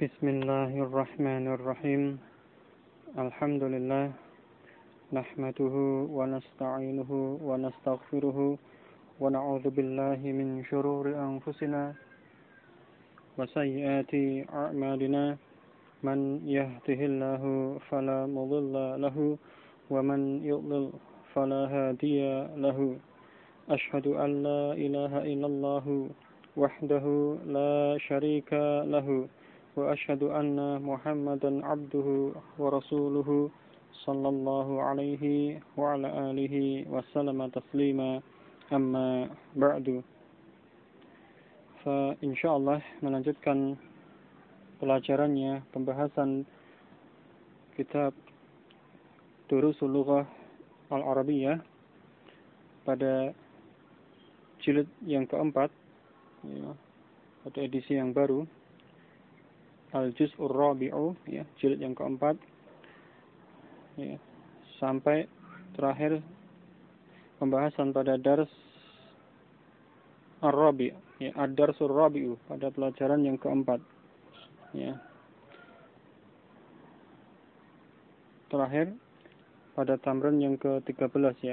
Bismillahirrahmanirrahim. Alhamdulillah. Nahmaduhu wa nasta'inuhu wa nastaghfiruhu wa na'udzu billahi min shururi anfusina wa sayyiati a'malina. Man yahdihillahu fala mudilla lahu wa man yudlil fala hadiya lahu. Ashhadu an la ilaha illallah wahdahu la syarika lahu. Wa ashhadu anna Muhammadan abduhu wa rasuluhu sallallahu alaihi wa ala alihi wa sallama taslima amma ba'du. Fa insyaallah melanjutkan pelajarannya pembahasan kitab Durusul Lughah Al-Arabiyyah pada jilid yang keempat, pada edisi yang baru, Al-Juz'ur Rabi'u, jilid yang keempat, sampai terakhir pembahasan pada dars Ar-Rabi', Ad-Darsur Rabi'u, pada pelajaran yang keempat. Terakhir pada tamrin yang ke-13 .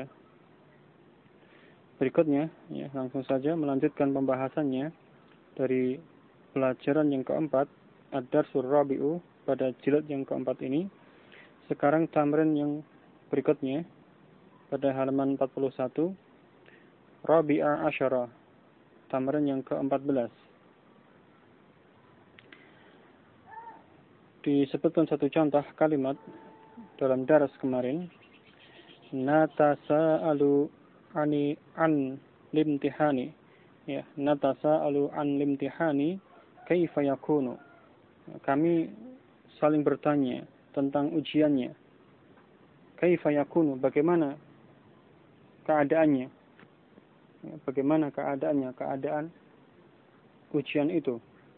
Berikutnya, langsung saja melanjutkan pembahasannya dari pelajaran yang keempat, Ad-Darsur Rabi'u, pada jilid yang keempat ini. Sekarang tamrin yang berikutnya pada halaman 41, Rabi'a Asyara, tamrin yang ke-14. Disebutkan satu contoh kalimat dalam daras kemarin. Natasa'alu an limtihani. Natasa'alu an limtihani kaifa yakunu. Kami saling bertanya tentang ujiannya. Kaifa yakunu, bagaimana keadaannya? Bagaimana keadaannya, keadaan ujian itu?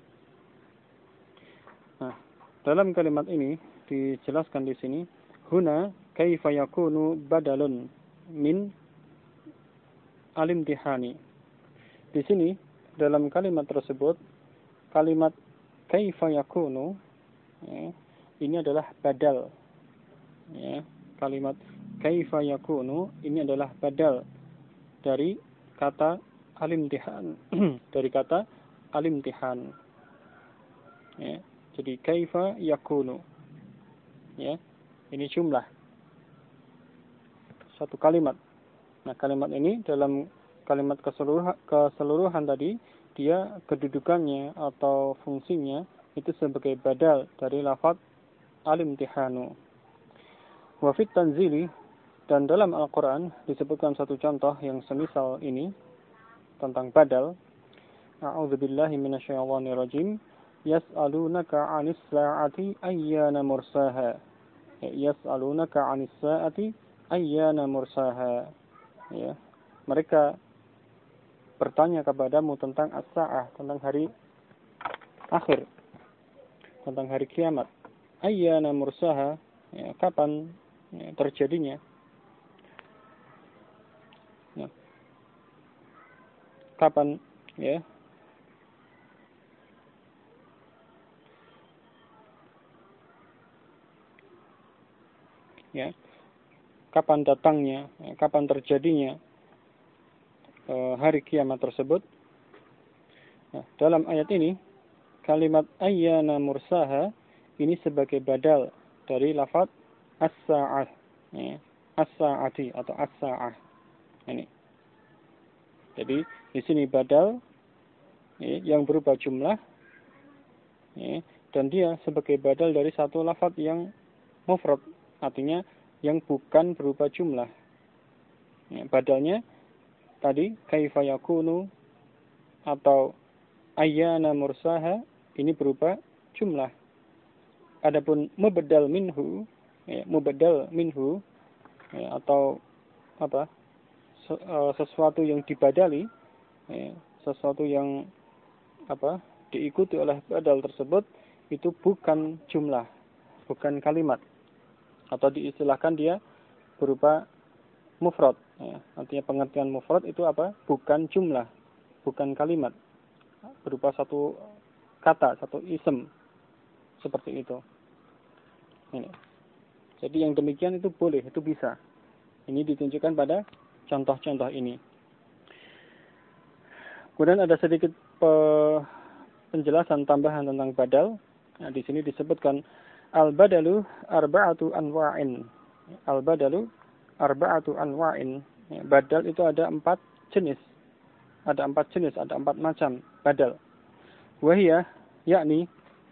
Nah, dalam kalimat ini dijelaskan di sini, huna kaifa yakunu badalun min alimtihani. Di sini dalam kalimat tersebut, kalimat kaifa yakunu, ini adalah badal. Kalimat kaifa yakunu ini adalah badal dari kata alimtihan, dari kata alimtihan. Jadi kaifa yakunu, ini jumlah satu kalimat. Nah, kalimat ini dalam kalimat keseluruhan tadi, dia kedudukannya atau fungsinya itu sebagai badal dari lafaz al-imtihanu. Wa fit tanzili, dan dalam Al-Quran disebutkan satu contoh yang semisal ini tentang badal. A'udzubillahi minasyaitonir rajim. Yas'alunaka 'anis sa'ati ayyana mursaha. Yas'alunaka 'anis sa'ati ayyana mursaha. Mereka bertanya kepadamu tentang as-sa'ah, tentang hari akhir, tentang hari kiamat. Ayyana mursaha, kapan terjadinya? Kapan kapan datangnya, kapan terjadinya hari kiamat tersebut. Nah, dalam ayat ini kalimat ayyana mursaha ini sebagai badal dari lafaz as-sa'ah, as-sa'ati atau as-sa'ah. Ini. Jadi di sini badal yang berupa jumlah, dan dia sebagai badal dari satu lafaz yang mufrad, artinya yang bukan berupa jumlah. Badalnya tadi kaifa yakunu atau ayyana mursaha ini berupa jumlah. Adapun mubaddal minhu, atau apa? Sesuatu yang dibadali, sesuatu yang diikuti oleh badal tersebut, itu bukan jumlah, bukan kalimat, atau diistilahkan dia berupa mufrad. Artinya pengertian mufrad itu apa? Bukan jumlah, bukan kalimat, berupa satu kata, satu ism. seperti itu. Ini. Jadi yang demikian itu boleh, itu bisa. Ini ditunjukkan pada contoh-contoh ini. Kemudian ada sedikit penjelasan tambahan tentang badal. Nah, di sini disebutkan al-badalu arba'atu anwa'in. Al-badalu arba'atu anwa'in. Badal itu ada 4 jenis. Ada 4 jenis, ada 4 macam badal. Wahiyah, yakni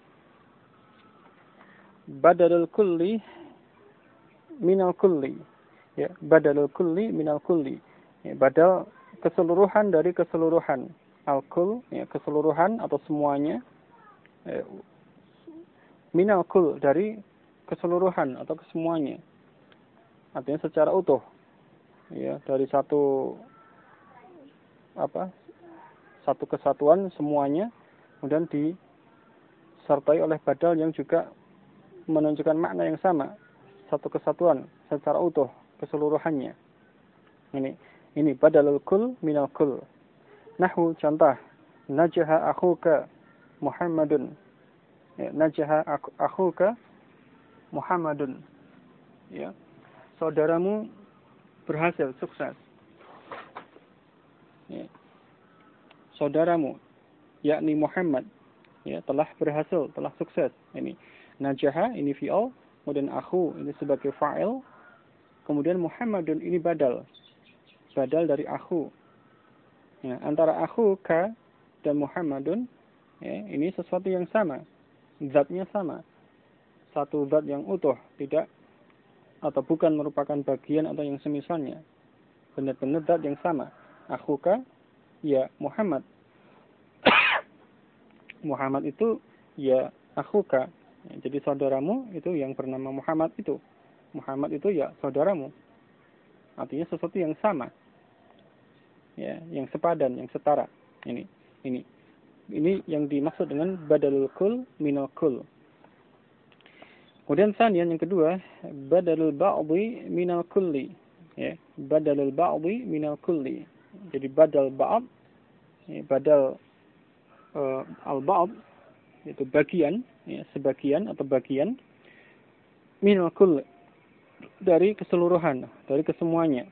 badalul kulli minal kulli. Ya, badalul kulli minal kulli. Ya, badal keseluruhan dari keseluruhan. Al-kul, ya, keseluruhan atau semuanya. Minal kul, dari keseluruhan atau kesemuanya. Artinya secara utuh. Ya, dari satu kesatuan semuanya, kemudian disertai oleh badal yang juga menunjukkan makna yang sama, satu kesatuan secara utuh keseluruhannya. Ini badalul kul minal kul. Nahu, contoh, najaha akhuka Muhammadun. Ya, najaha akhuka Muhammadun. Ya, saudaramu berhasil, sukses. Ya. Saudaramu, yakni Muhammad, ya, telah berhasil, telah sukses. Ini najaha, ini fi'il, kemudian akhu ini sebagai fa'il, kemudian Muhammadun ini badal dari akhu. Ya, antara akhu ka dan Muhammadun, ya, ini sesuatu yang sama, zatnya sama, satu zat yang utuh, tidak atau bukan merupakan bagian atau yang semisalnya, benar-benar zat yang sama. Akhuka, ya Muhammad. Muhammad itu ya akhuka. Jadi saudaramu itu yang bernama Muhammad itu. Muhammad itu ya saudaramu. Artinya sesuatu yang sama. Ya, yang sepadan, yang setara. Ini yang dimaksud dengan badalul kul minal kul. Kemudian yang kedua, badalul ba'dhi minal kulli. Ya, badalul ba'dhi minal kulli. Jadi badal ba'd, ya, badal al-ba'd itu bagian, ya, sebagian atau bagian, minal kull, dari keseluruhan, dari kesemuanya.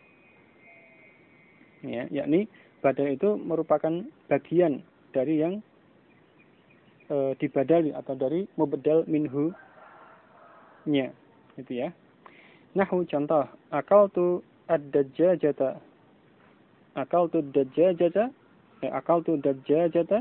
Ya, yakni badal itu merupakan bagian dari yang dibadali atau dari mubdal minhu nya, gitu ya. Nahu, contoh, akaltu ad-dajjajata. Akaltu ad-dajjajata, akaltu ad-dajjajata.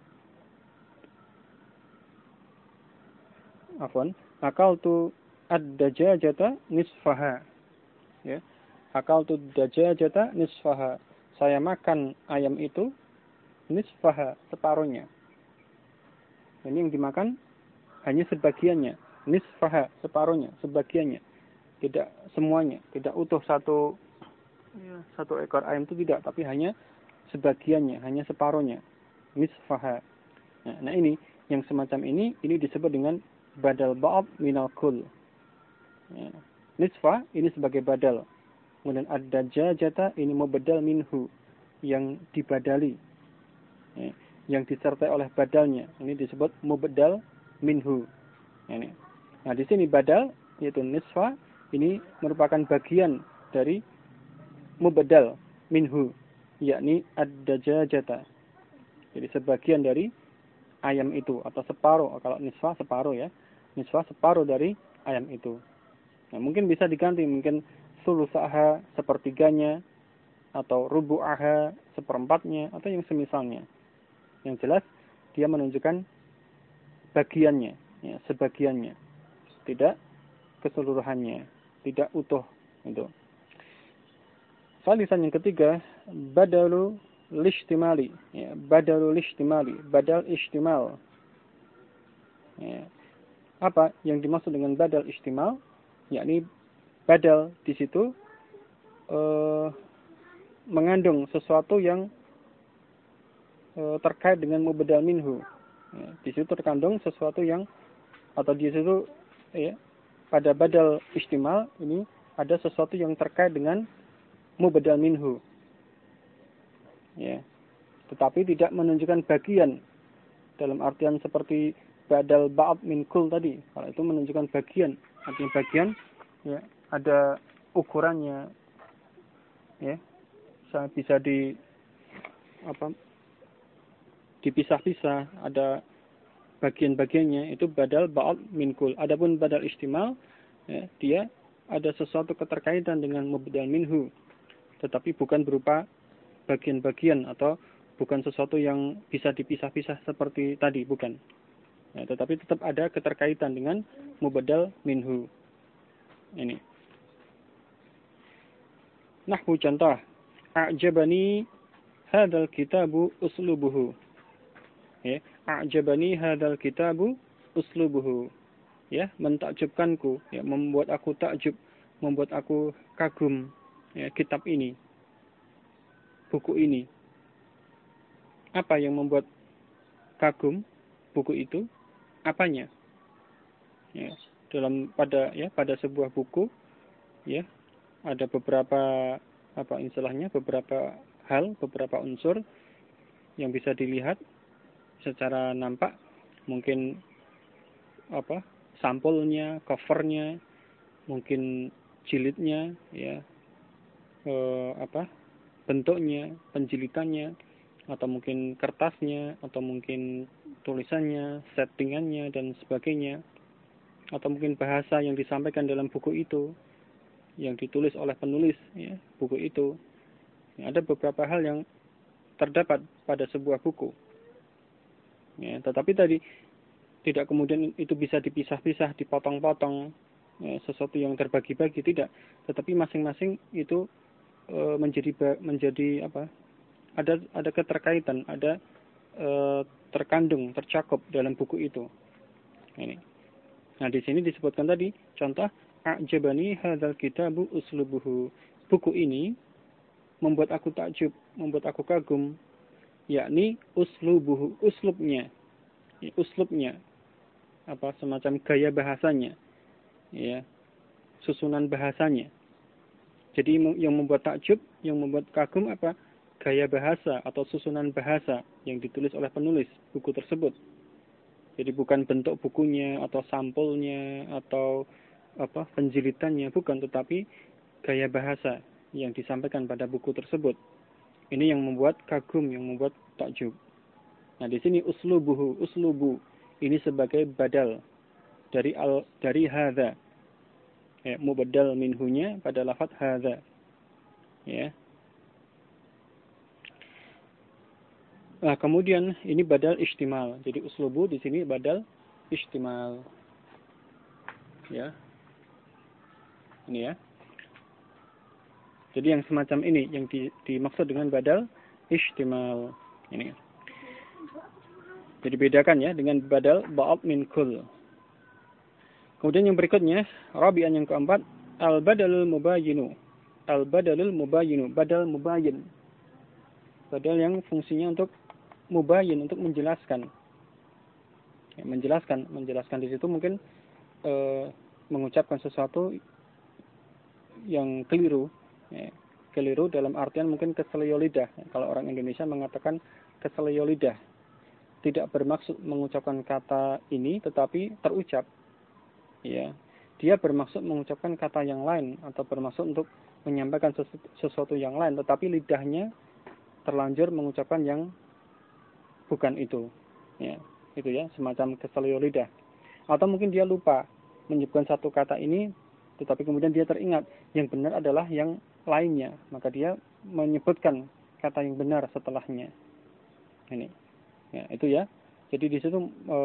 Afwan, akaltu ad-dajjajata nisfaha. Ya. Akaltu ad-dajjajata nisfaha. Saya makan ayam itu nisfaha, separuhnya. Ini yang dimakan hanya sebagiannya. Nisfaha, separuhnya, sebagiannya. Tidak semuanya, tidak utuh satu ekor ayam itu tidak, tapi hanya sebagiannya, hanya separuhnya. Nisfaha. Nah, ini yang semacam ini disebut dengan badal ba'd minal kul. Ya. Nisfa ini sebagai badal. Kemudian ad-dajjajata ini mubdal minhu, yang dibadali. Ya. Yang disertai oleh badalnya. Ini disebut mubdal minhu. Ini. Nah, di sini badal yaitu nisfa ini merupakan bagian dari mubdal minhu, yakni ad-dajjajata. Jadi sebagian dari ayam itu atau separuh, kalau nisfa separuh ya. Nisfa separuh dari ayam itu. Nah, mungkin bisa diganti, mungkin sulusaha sepertiganya, atau rubu'aha seperempatnya, atau yang semisalnya. Yang jelas dia menunjukkan bagiannya, ya, sebagiannya, tidak keseluruhannya, tidak utuh itu. Salisan yang ketiga, badalu lishtimali, ya, badalu lishtimali, badal ishtimal. Ya. Apa yang dimaksud dengan badal ishtimal? Yakni badal di situ mengandung sesuatu yang terkait dengan mubdal minhu. Ya, di situ terkandung sesuatu yang, atau di situ ya, pada badal ishtimal ini ada sesuatu yang terkait dengan mubdal minhu. Ya. Tetapi tidak menunjukkan bagian dalam artian seperti badal ba'd min kul tadi. Kalau itu menunjukkan bagian, artinya bagian ya ada ukurannya ya. Bisa dipisah-pisah, ada bagian-bagiannya, itu badal ba'd min kul. Adapun badal istimal ya, dia ada sesuatu keterkaitan dengan mubdal minhu, tetapi bukan berupa bagian-bagian atau bukan sesuatu yang bisa dipisah-pisah seperti tadi, bukan. Ya, tetapi tetap ada keterkaitan dengan mubdal minhu. Ini. Nahwu contoh. A'jabani hadzal kitabu uslubuhu. Ya, a'jabani hadzal kitabu uslubuhu. Ya, mentakjubkanku, ya, membuat aku takjub, membuat aku kagum, ya, kitab ini, buku ini. Apa yang membuat kagum buku itu? Apanya? Ya, pada sebuah buku, ya, ada beberapa beberapa hal, beberapa unsur yang bisa dilihat secara nampak, mungkin sampulnya, covernya, mungkin jilidnya, ya, bentuknya, penjilitannya, atau mungkin kertasnya, atau mungkin tulisannya, settingannya, dan sebagainya, atau mungkin bahasa yang disampaikan dalam buku itu, yang ditulis oleh penulis ya, buku itu. Ya, ada beberapa hal yang terdapat pada sebuah buku. Ya, tetapi tadi tidak kemudian itu bisa dipisah-pisah, dipotong-potong, ya, sesuatu yang terbagi-bagi, tidak. Tetapi masing-masing itu menjadi ada keterkaitan, ada terkandung, tercakup dalam buku itu. Ini. Nah, di sini disebutkan tadi contoh a'jabani hadzal kitabu uslubuhu. Buku ini membuat aku takjub, membuat aku kagum, yakni uslubuhu, uslubnya. Uslubnya semacam gaya bahasanya. Ya. Susunan bahasanya. Jadi yang membuat takjub, yang membuat kagum gaya bahasa atau susunan bahasa yang ditulis oleh penulis buku tersebut. Jadi bukan bentuk bukunya atau sampulnya atau penjilitannya, bukan, tetapi gaya bahasa yang disampaikan pada buku tersebut. Ini yang membuat kagum, yang membuat takjub. Nah, di sini uslubu ini sebagai badal dari hadza. Ya, mubaddal minhunya pada lafaz hadza. Ya. Nah, kemudian ini badal istimal. Jadi uslubu di sini badal istimal. Ya. Ini ya. Jadi yang semacam ini yang dimaksud dengan badal istimal. Ini. Jadi bedakan ya dengan badal ba'd min kull. Kemudian yang berikutnya, rabi'an yang keempat, al-badalul mubayyinu. Al-badalul mubayyinu, badal mubayyin. Badal yang fungsinya untuk mubayyin, untuk menjelaskan. Ya, menjelaskan di situ mungkin mengucapkan sesuatu yang keliru. Ya, keliru dalam artian mungkin keselio lidah. Kalau orang Indonesia mengatakan keselio lidah. Tidak bermaksud mengucapkan kata ini, tetapi terucap. Ya, dia bermaksud mengucapkan kata yang lain atau bermaksud untuk menyampaikan sesuatu yang lain, tetapi lidahnya terlanjur mengucapkan yang bukan itu. Ya, itu ya, semacam keselio lidah. Atau mungkin dia lupa menyebutkan satu kata ini, tetapi kemudian dia teringat yang benar adalah yang lainnya, maka dia menyebutkan kata yang benar setelahnya. Ini, ya, itu ya. Jadi di situ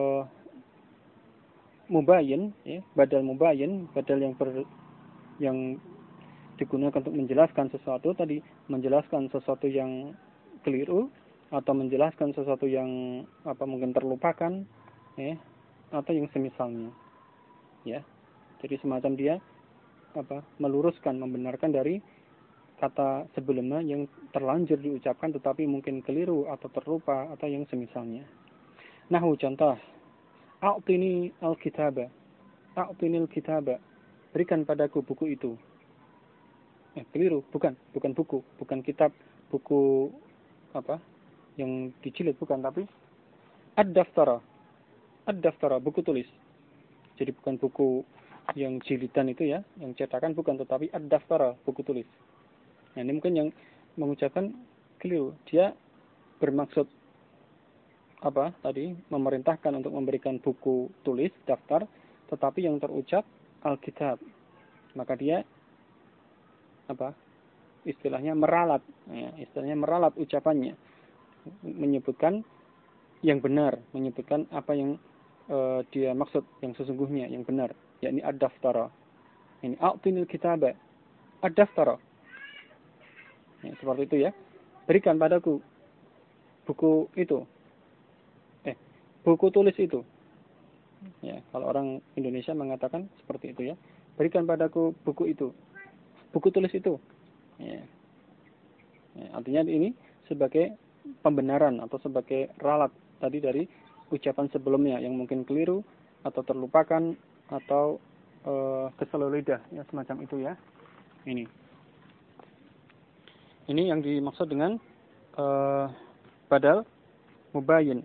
mubayyin, ya, badal mubayyin, badal yang digunakan untuk menjelaskan sesuatu tadi, menjelaskan sesuatu yang keliru atau menjelaskan sesuatu yang mungkin terlupakan, ya, atau yang semisalnya, ya. Jadi semacam dia meluruskan, membenarkan dari kata sebelumnya yang terlanjur diucapkan tetapi mungkin keliru atau terlupa atau yang semisalnya. Nahwu contoh, a'tini al-kitaba. A'tini al-kitaba. Berikan padaku buku itu. Keliru, bukan buku, bukan kitab, buku yang dijilid, bukan, tapi ad-daftara. ad-daftara, buku tulis. Jadi bukan buku yang jilidan itu ya, yang cetakan bukan, tetapi ad-daftara, buku tulis. Nah, ini mungkin yang mengucapkan keliru. Dia bermaksud apa tadi? Memerintahkan untuk memberikan buku tulis, daftar, tetapi yang terucap Alkitab. Maka dia apa? Istilahnya meralat, ya, istilahnya meralat ucapannya, menyebutkan yang benar, menyebutkan apa yang dia maksud, yang sesungguhnya, yang benar, yakni ad-daftara. Ini a'tinil kitaba, ad-daftara. Ya, seperti itu ya. Berikan padaku buku itu, buku tulis itu. Ya, kalau orang Indonesia mengatakan seperti itu ya. Berikan padaku buku itu, buku tulis itu. Ya. Ya, artinya ini sebagai pembenaran atau sebagai ralat tadi dari ucapan sebelumnya yang mungkin keliru atau terlupakan atau keselo lidah, ya semacam itu ya. Ini yang dimaksud dengan badal mubayyin.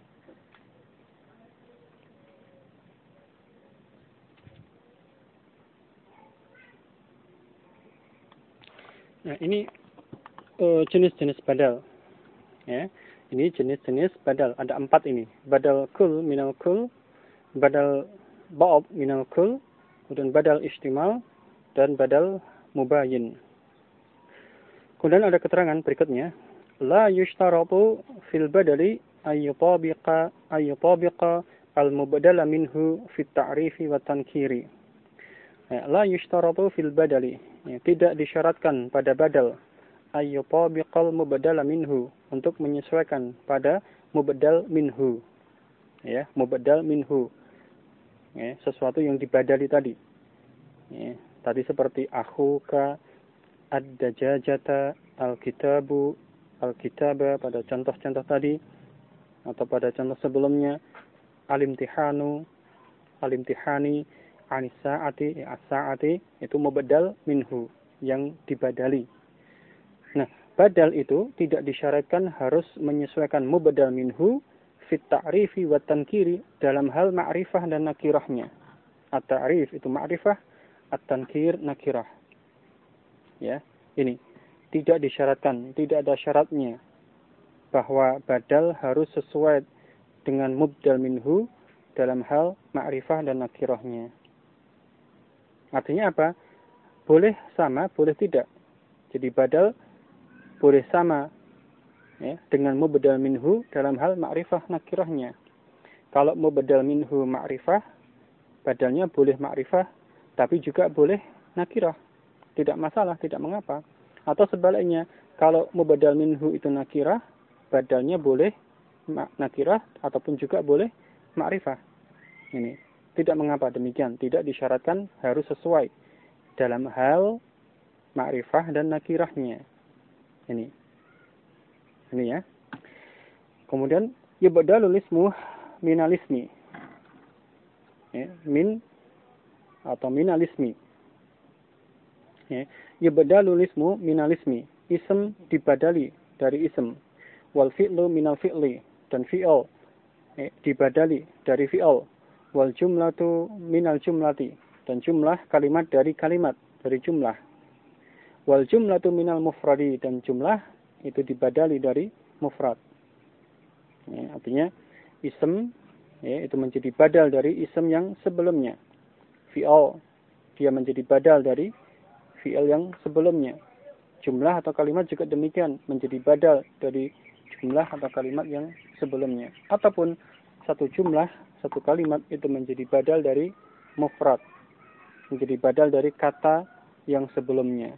Nah, ini jenis-jenis badal. Ya, ini jenis-jenis badal. Ada 4 ini. Badal kul minal kul, badal ba'ab minal kul, kemudian badal istimal, dan badal mubayyin. Kemudian ada keterangan berikutnya. La yushtaratu fil badali ayyutabiqa al-mubdala minhu fit ta'rifi wa tankiri. Ya, la yushtaratu fil badali. Ya, tidak disyaratkan pada badal ayyutabiqal mubdala minhu, untuk menyesuaikan pada mubdal minhu. Ya, mubdal minhu. Ya, sesuatu yang dibadali tadi. Ya, tadi seperti akhuka, ad-dajajata, al-kitabu, al-kitaba pada contoh-contoh tadi, atau pada contoh sebelumnya, al-imtihanu, al-imtihani, anis-sa'ati, as-sa'ati, itu mubdal minhu, yang dibadali. Nah, badal itu tidak disyaratkan harus menyesuaikan mubdal minhu fit ta'rifi wa tankiri, dalam hal ma'rifah dan nakirahnya. At-ta'rif itu ma'rifah, at-tankir nakirah. Ya, ini tidak disyaratkan, tidak ada syaratnya bahwa badal harus sesuai dengan mubdal minhu dalam hal ma'rifah dan nakirahnya. Artinya apa? Boleh sama, boleh tidak. Jadi badal boleh sama ya, dengan mubdal minhu dalam hal ma'rifah nakirahnya. Kalau mubdal minhu ma'rifah, badalnya boleh ma'rifah, tapi juga boleh nakirah. Tidak masalah, tidak mengapa. Atau sebaliknya, kalau mubdal minhu itu nakirah, badalnya boleh nakirah, ataupun juga boleh ma'rifah. Ini tidak mengapa demikian, tidak disyaratkan harus sesuai dalam hal ma'rifah dan nakirahnya. Ini ya. Kemudian yubdalul ismu minal ismi. Ya, min atau minal ismi. Ya, yubdalul ismu minal ismi. Ism dibadali dari ism. Wal fi'lu minal fi'li, dan fi'al dibadali dari fi'al. Wal jumlatu minal jumlati, dan jumlah kalimat dari kalimat, dari jumlah. Wal jumlatu minal mufradi, dan jumlah itu dibadali dari mufrad. Ya, artinya ism ya, itu menjadi badal dari ism yang sebelumnya. Fi'al dia menjadi badal dari fi'al yang sebelumnya. Jumlah atau kalimat juga demikian, menjadi badal dari jumlah atau kalimat yang sebelumnya. Ataupun satu jumlah, satu kalimat itu menjadi badal dari mufrad, menjadi badal dari kata yang sebelumnya,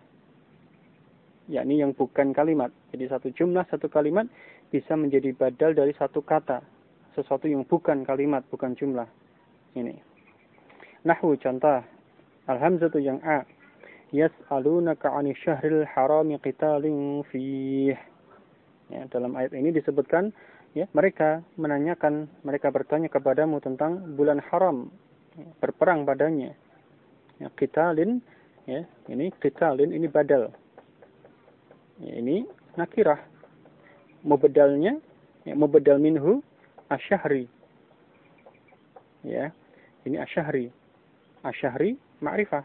yakni yang bukan kalimat. Jadi satu jumlah, satu kalimat bisa menjadi badal dari satu kata, sesuatu yang bukan kalimat, bukan jumlah. Ini nahwu contoh, al-hamzatu yang a, yas'alunaka 'anil syahril harami qitalin fih. Ya, dalam ayat ini disebutkan ya, mereka menanyakan, mereka bertanya kepadamu tentang bulan haram, berperang padanya. Ya, qitalin ya, ini qitalin ini badal. Ya, ini nakirah. Mubdalnya ya, mubdal minhu asyahri. ya. Ini asyahri. Asyahri ma'rifah.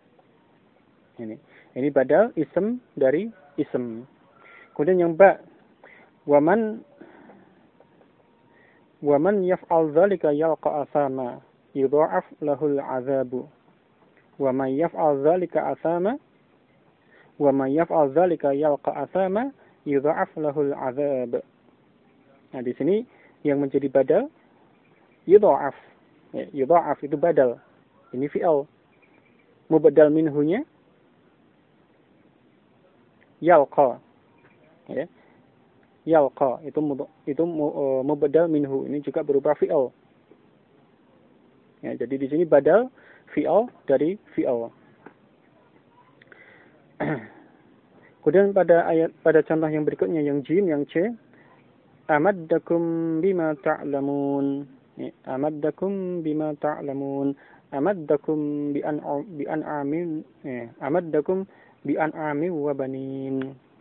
Ini badal ism dari ism. Kemudian yang ba, waman yaf'al dzalika yalqa asama yudha'af lahul 'adzabu. Waman yaf'al dzalika asama yalqa asama yudha'af lahul 'adzab. Nah, di sini yang menjadi badal yudha'af. Ya, yudha'af itu badal. Ini fi'al. Mubaddal minhunya yalqa. Ya. Yalqa itu mubaddal minhu, ini juga berupa fi'al. Ya, jadi di sini badal fi'al dari fi'al. Kemudian pada contoh yang berikutnya yang jim, yang c, amaddakum bima ta'lamun. Amaddakum bima ta'lamun. Amaddakum bi an'amin. Amaddakum bi an'amin wa banin.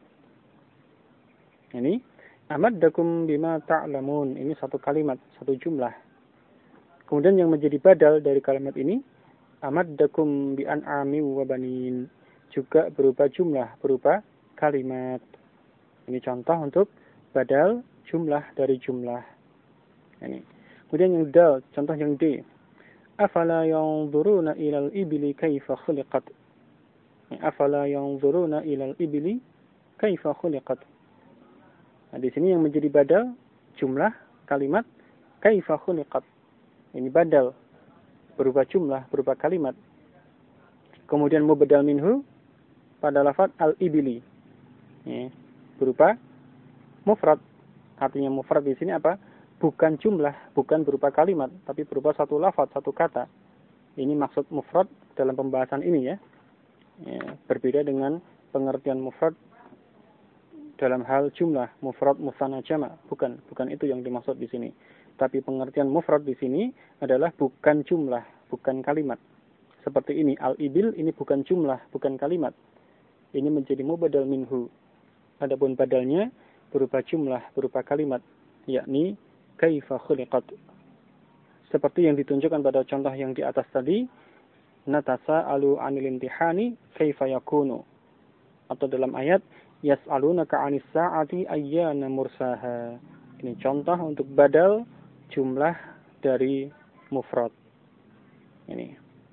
Ini amaddakum bima ta'lamun. Ini satu kalimat, satu jumlah. Kemudian yang menjadi badal dari kalimat ini amaddakum bi an'amin wa banin, juga berupa jumlah, berupa kalimat. Ini contoh untuk badal jumlah dari jumlah. Ini. Kemudian yang dal, contoh yang d. Afala yanzuruna ilal ibli kaifa khuliqat. Afala yanzuruna ilal ibli kaifa khuliqat. Nah, di sini yang menjadi badal jumlah kalimat kaifa khuliqat. Ini badal berupa jumlah, berupa kalimat. Kemudian mubaddal minhu pada lafaz al-ibli. Ya, berupa mufrad. Artinya mufrad di sini apa? Bukan jumlah, bukan berupa kalimat, tapi berupa satu lafaz, satu kata. Ini maksud mufrad dalam pembahasan ini ya. Ya, berbeda dengan pengertian mufrad dalam hal jumlah, mufrad musanna jama'. Bukan itu yang dimaksud di sini. Tapi pengertian mufrad di sini adalah bukan jumlah, bukan kalimat. Seperti ini, al-ibil ini bukan jumlah, bukan kalimat. Ini menjadi mubaddal minhu. Adapun badalnya berupa jumlah, berupa kalimat, yakni kaifa khuliqat. Seperti yang ditunjukkan pada contoh yang di atas tadi, natasa'alu 'anil imtihani kaifa yakunu. Atau dalam ayat yas'alunaka 'anis sa'ati ayyana mursaha. Ini contoh untuk badal jumlah dari mufrad. Ini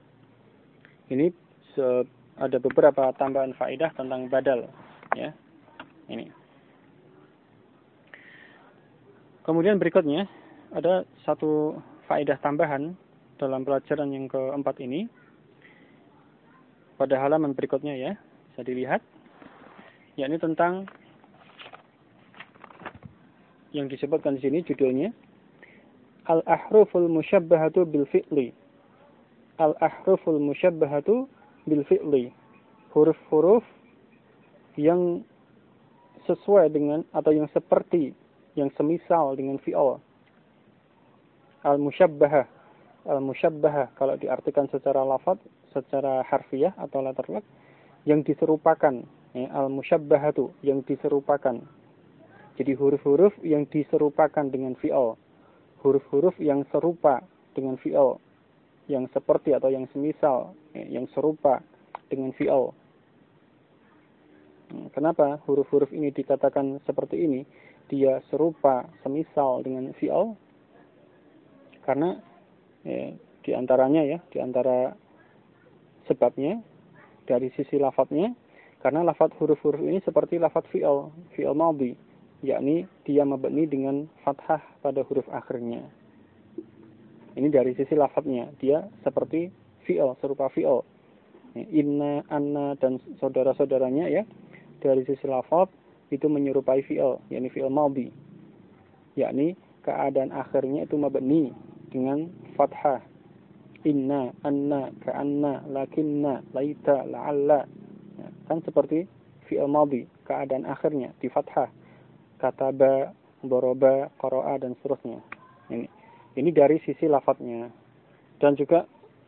ada beberapa tambahan faedah tentang badal ya. Ini. Kemudian berikutnya ada satu faedah tambahan dalam pelajaran yang keempat ini. Pada halaman berikutnya ya, bisa dilihat, yakni tentang yang disebutkan di sini judulnya al-ahruful musyabbahatu bil fi'li. Al-ahruful musyabbahatu bil fi'li. Huruf-huruf yang sesuai dengan atau yang seperti, yang semisal dengan fi'al. Al-musyabbahah. Al-musyabbahah kalau diartikan secara lafaz, secara harfiah atau letterlek, yang diserupakan. Ya, al-musyabbahatu, yang diserupakan. Jadi huruf-huruf yang diserupakan dengan fi'al. Huruf-huruf yang serupa dengan fi'al. Yang seperti atau yang semisal, yang serupa dengan fi'al. Kenapa huruf-huruf ini dikatakan seperti ini? Dia serupa, semisal dengan fi'al. Karena di antara sebabnya dari sisi lafadznya, karena lafadz huruf-huruf ini seperti lafadz fi'al madhi, yakni dia mabni dengan fathah pada huruf akhirnya. Ini dari sisi lafadznya, dia seperti fi'al, serupa fi'al. Inna, anna dan saudara-saudaranya ya, dari sisi lafadz itu menyerupai fi'al, yakni fi'al madhi, yakni keadaan akhirnya itu mabni dengan fathah. Inna, anna, ka'anna, lakinna, laita, la'alla. Ya, kan seperti fi'il madhi, keadaan akhirnya di fathah. Kataba, doroba, qara'a dan seterusnya. Ini dari sisi lafadznya. Dan juga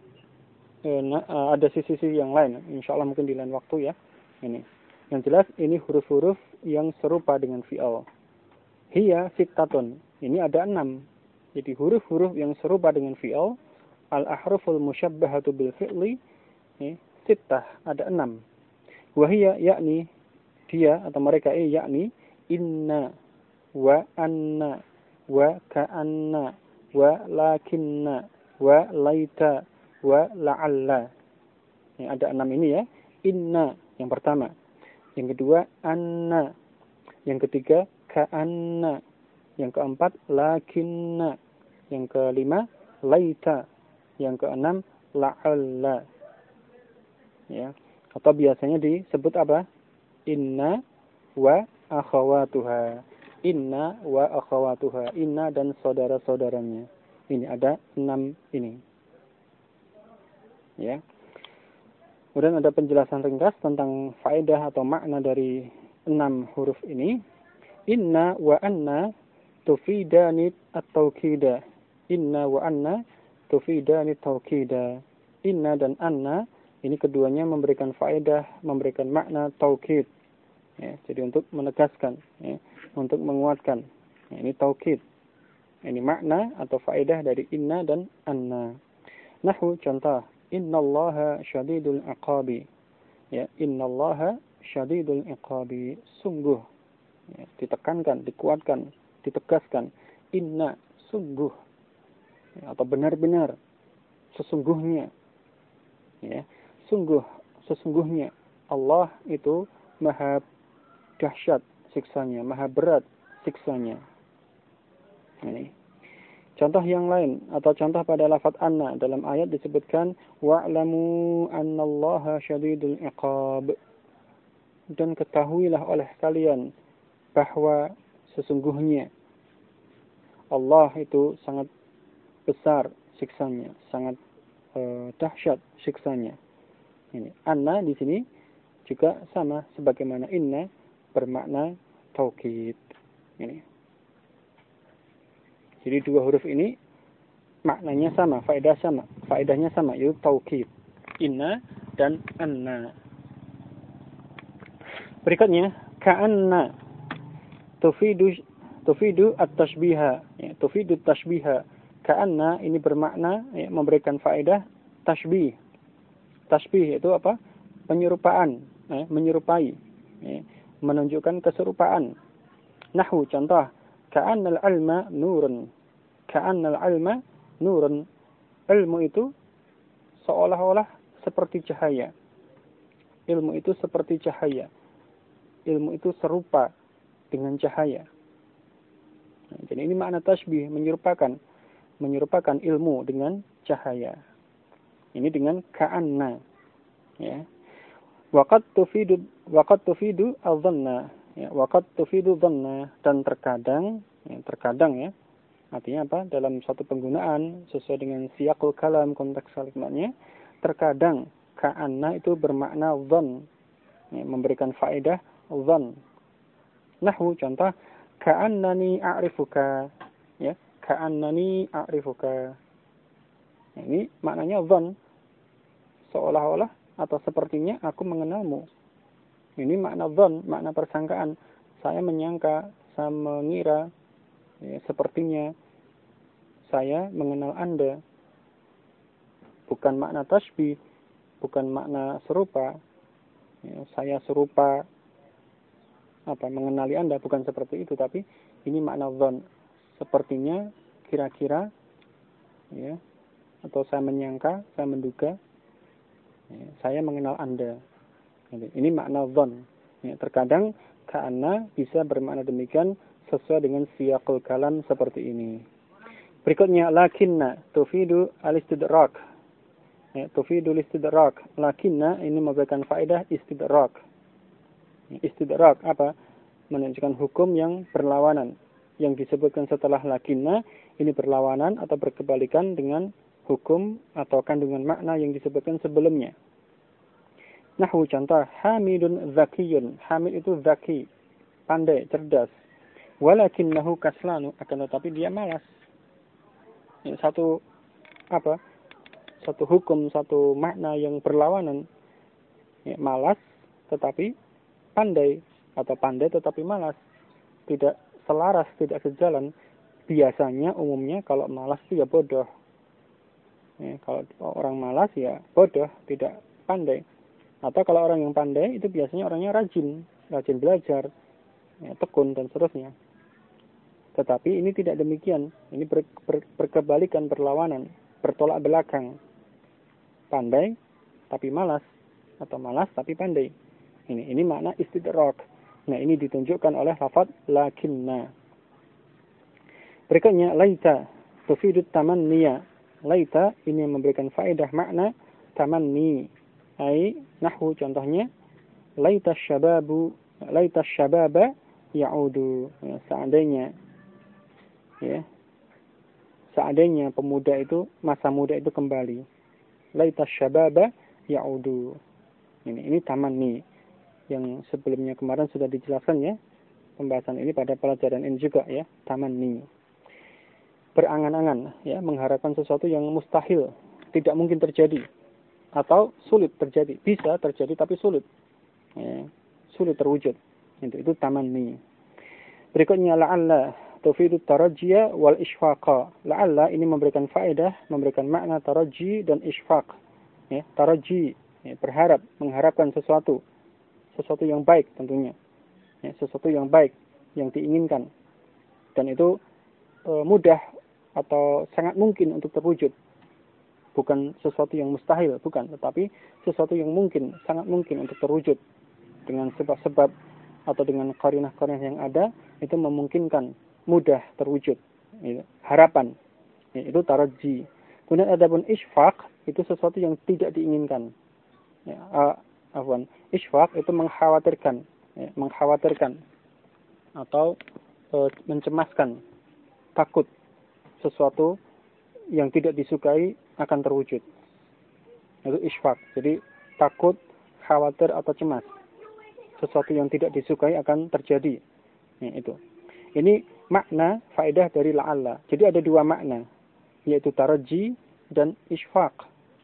ada sisi-sisi yang lain. Insyaallah mungkin di lain waktu ya. Ini. Yang jelas ini huruf-huruf yang serupa dengan fi'al. Hiya sittatun. Ini ada 6. Jadi huruf-huruf yang serupa dengan fi'al al-ahruful musyabbahatu bil fi'li sittah, ada 6. Wahia yakni dia atau mereka yakni inna wa anna wa ka'anna wa lakinna wa laita wa la'alla. Ada 6 ini ya. Inna yang pertama. Yang kedua anna. Yang ketiga ka'anna. Yang keempat lakinna. Yang kelima laita. Yang keenam la'alla. Ya. Atau biasanya disebut apa? Inna wa akhawatuha. Inna wa akhawatuha. Inna dan saudara-saudaranya. Ini ada 6 ini. Ya. Kemudian ada penjelasan ringkas tentang faedah atau makna dari 6 huruf ini. Inna wa anna tufidani at-tawkida. Inna wa anna tufidani at-tawkida. Inna dan anna ini keduanya memberikan faedah, memberikan makna taukid. Ya, jadi untuk menegaskan, ya, untuk menguatkan. Ya, ini taukid. Ini makna atau faedah dari inna dan anna. Nahwu contoh. Innallaha syadidul iqabi. Ya, innallaha syadidul iqabi. Sungguh. Ya, ditekankan, dikuatkan, ditegaskan. Inna, sungguh. Ya, atau benar-benar. Sesungguhnya. Ya, sungguh, sesungguhnya. Allah itu maha dahsyat siksanya, maha berat siksanya. Ini. Contoh yang lain atau contoh pada lafaz anna dalam ayat disebutkan wa'lamu annallaha syadidul iqab. Dan ketahuilah oleh kalian bahwa sesungguhnya Allah itu sangat besar siksanya, sangat dahsyat siksanya. Ini anna di sini juga sama sebagaimana inna bermakna taukid. Ini. Jadi 2 huruf ini maknanya sama, faedahnya sama, yaitu taukid. Inna dan anna. Berikutnya, ka'anna tufidu at-tashbiha. Ya, tufidu at-tashbiha. Ka'anna ini bermakna ya, memberikan faedah tashbih. Tashbih itu apa? Penyerupaan, ya, menyerupai, ya, menunjukkan keserupaan. Nahwu contoh, ka'annal ilma nurun. Ka'annal ilma nurun. Ilmu itu seolah-olah seperti cahaya. Ilmu itu seperti cahaya. Ilmu itu serupa dengan cahaya. Nah, jadi ini makna tasbih, menyerupakan ilmu dengan cahaya. Ini dengan ka'anna. Ya. Waqad tufidu adh-dhanna. Ya, waqad tufidu dhanna, dan terkadang ya, artinya apa? Dalam satu penggunaan sesuai dengan siyaqul kalam, konteks kalimatnya, terkadang ka'anna itu bermakna dhann, ya, memberikan faedah dhann. Nahwu contoh ka'annani a'rifuka, ya, ka'annani a'rifuka. Nah, ini maknanya dhann, seolah-olah atau sepertinya aku mengenalmu. Ini makna dhann, makna persangkaan. Saya menyangka, saya mengira, ya, sepertinya saya mengenal Anda. Bukan makna tasbih, bukan makna serupa. Ya, saya serupa mengenali Anda, bukan seperti itu, tapi ini makna dhann. Sepertinya, kira-kira, ya, atau saya menyangka, saya menduga, ya, saya mengenal Anda. Ini makna dhann. Ya, terkadang ka'anna bisa bermakna demikian sesuai dengan siyaqul kalam seperti ini. Berikutnya lakinna tufidu al-istidrak. Ya, tufidu al-istidrak. Lakinna ini memberikan faedah istidrak. Istidrak apa? Menunjukkan hukum yang berlawanan. Yang disebutkan setelah lakinna ini berlawanan atau berkebalikan dengan hukum atau kandungan makna yang disebutkan sebelumnya. Nahwu contoh, Hamidun zakiyun. Hamid itu zaki, pandai, cerdas. Walakinnahu kaslanu, akan tetapi dia malas. Ini satu hukum, satu makna yang berlawanan. Ya, malas tetapi pandai, atau pandai tetapi malas. Tidak selaras, tidak sejalan. Biasanya umumnya kalau malas itu ya bodoh. Kalau orang malas ya bodoh, tidak pandai. Atau kalau orang yang pandai itu biasanya orangnya rajin belajar, tekun dan seterusnya. Tetapi ini tidak demikian. Ini berkebalikan, berlawanan, bertolak belakang. Pandai tapi malas, atau malas tapi pandai. Ini makna istidrak. Nah, ini ditunjukkan oleh lafaz lakinna. Berikutnya laita tufidut tamanniya. Laita ini memberikan faedah makna tamanni. Ai nahwu contohnya laita syababa ya'udu. Seandainya pemuda itu, masa muda itu kembali. Laita syababa ya'udu. Ini tamanni yang sebelumnya kemarin sudah dijelaskan ya. Pembahasan ini pada pelajaran ini juga ya, tamanni. Berangan-angan ya, mengharapkan sesuatu yang mustahil, tidak mungkin terjadi atau sulit terjadi. Bisa terjadi tapi sulit. Sulit terwujud. Itu tamanni. Berikutnya la'alla tufidu tarajjiya wal isfaqa. La'alla ini memberikan faedah, memberikan makna tarajji dan isfaq. Tarajji, berharap, mengharapkan sesuatu yang baik tentunya. Sesuatu yang baik, yang diinginkan. Dan itu mudah atau sangat mungkin untuk terwujud. Bukan sesuatu yang mustahil, bukan, tetapi sesuatu yang mungkin, sangat mungkin untuk terwujud. Dengan sebab-sebab atau dengan qarinah-qarinah yang ada, itu memungkinkan mudah terwujud. Harapan, itu tarajji. Kemudian adapun isfaq, itu sesuatu yang tidak diinginkan. Isfaq itu mengkhawatirkan atau mencemaskan, takut sesuatu yang tidak disukai akan terwujud. Itu isfaq. Jadi takut, khawatir atau cemas. Sesuatu yang tidak disukai akan terjadi. Itu. Ini makna faedah dari la'alla. Jadi ada dua makna, yaitu tarajji dan isfaq.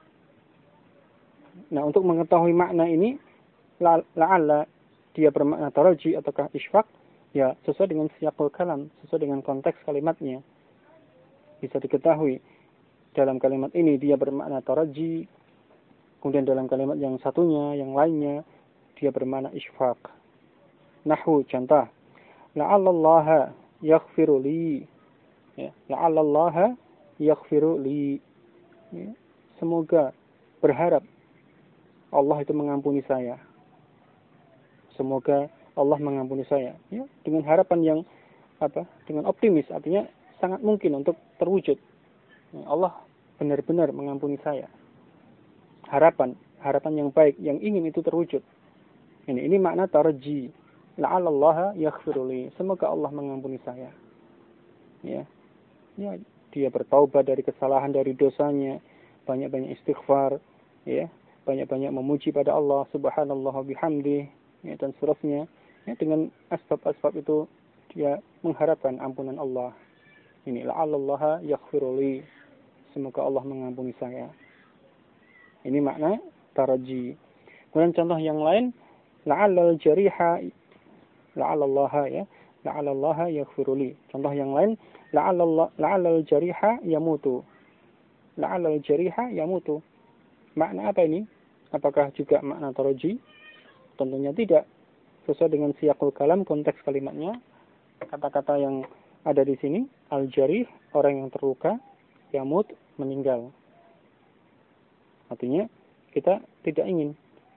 Nah, untuk mengetahui makna ini, la'alla dia bermakna tarajji ataukah isfaq, ya sesuai dengan siyaqul kalam, sesuai dengan konteks kalimatnya. Bisa diketahui dalam kalimat ini dia bermakna tarajji, kemudian dalam kalimat yang satunya, yang lainnya, dia bermakna isfaq. Nahwu contoh, la'allallaha yaghfiru li. La'allallaha yaghfiru li. Semoga, berharap Allah itu mengampuni saya. Semoga Allah mengampuni saya. Dengan harapan yang dengan optimis, artinya sangat mungkin untuk terwujud. Allah benar-benar mengampuni saya. Harapan yang baik, yang ingin itu terwujud. Ini makna tarajji. La'allallaha yaghfiru li. Semoga Allah mengampuni saya. Dia bertaubat dari kesalahan, dari dosanya, banyak-banyak istighfar, banyak-banyak memuji pada Allah subhanallah wa bihamdih, dan seterusnya. Dengan asbab-asbab itu dia mengharapkan ampunan Allah. Ini la'allallaha yaghfiru li. Semoga Allah mengampuni saya. Ini makna tarajji. Kemudian contoh yang lain, la'allal jariha, la'allallaha yaghfiru li. Contoh yang lain, la'allal jariha yamutu. La'allal jariha yamutu. Makna apa ini? Apakah juga makna tarajji? Tentunya tidak. Sesuai dengan siyaqul kalam, konteks kalimatnya, kata-kata yang ada di sini, al-jarih, orang yang terluka, yamut, meninggal. Artinya kita tidak ingin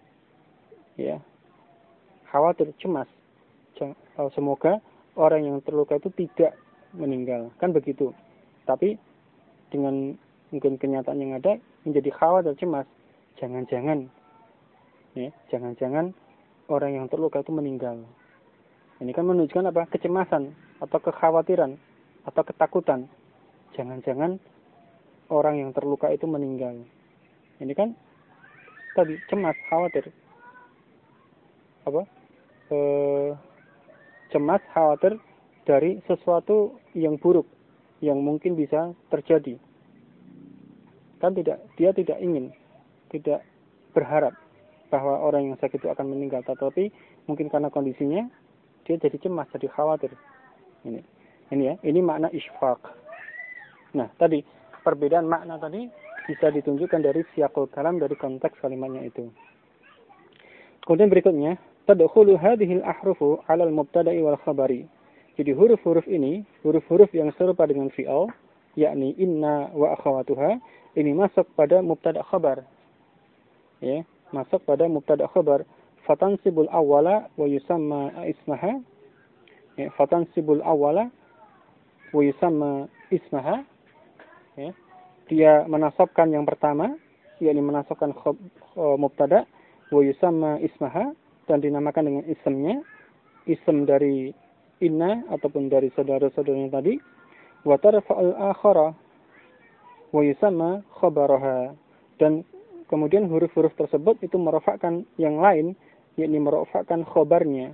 khawatir, cemas. Semoga orang yang terluka itu tidak meninggal. Kan begitu. Tapi dengan mungkin kenyataan yang ada, menjadi khawatir, cemas. Jangan-jangan orang yang terluka itu meninggal. Ini kan menunjukkan apa? Kecemasan atau kekhawatiran atau ketakutan. Jangan-jangan orang yang terluka itu meninggal. Ini kan tadi cemas, khawatir. Cemas, khawatir dari sesuatu yang buruk yang mungkin bisa terjadi. Kan dia tidak ingin, tidak berharap bahwa orang yang sakit itu akan meninggal, tetapi mungkin karena kondisinya dia jadi cemas, jadi khawatir. Ini makna isfaq. Nah, tadi perbedaan makna tadi bisa ditunjukkan dari siyaqul kalam, dari konteks kalimatnya itu. Kemudian berikutnya, tadkhulu hadhil ahrufu 'ala al-mubtada'i wal khabari. Jadi huruf-huruf ini, huruf-huruf yang serupa dengan fi'al, yakni inna wa akhawatuha, ini masuk pada mubtada' khabar. Ya, masuk pada mubtada' khabar. Fatansibul awwala wa yusamma ismaha. Ya, fatansibul awwala wa yusamma ismaha. Ya, dia menasabkan yang pertama, yakni menasabkan mubtada' wa yusamma ismaha, dan dinamakan dengan isimnya, isim dari inna ataupun dari saudara-saudaranya tadi. Wa tarfa'ul akhara wa yusamma khabaraha, dan kemudian huruf-huruf tersebut itu merofakkan yang lain, yakni merofakkan khobarnya.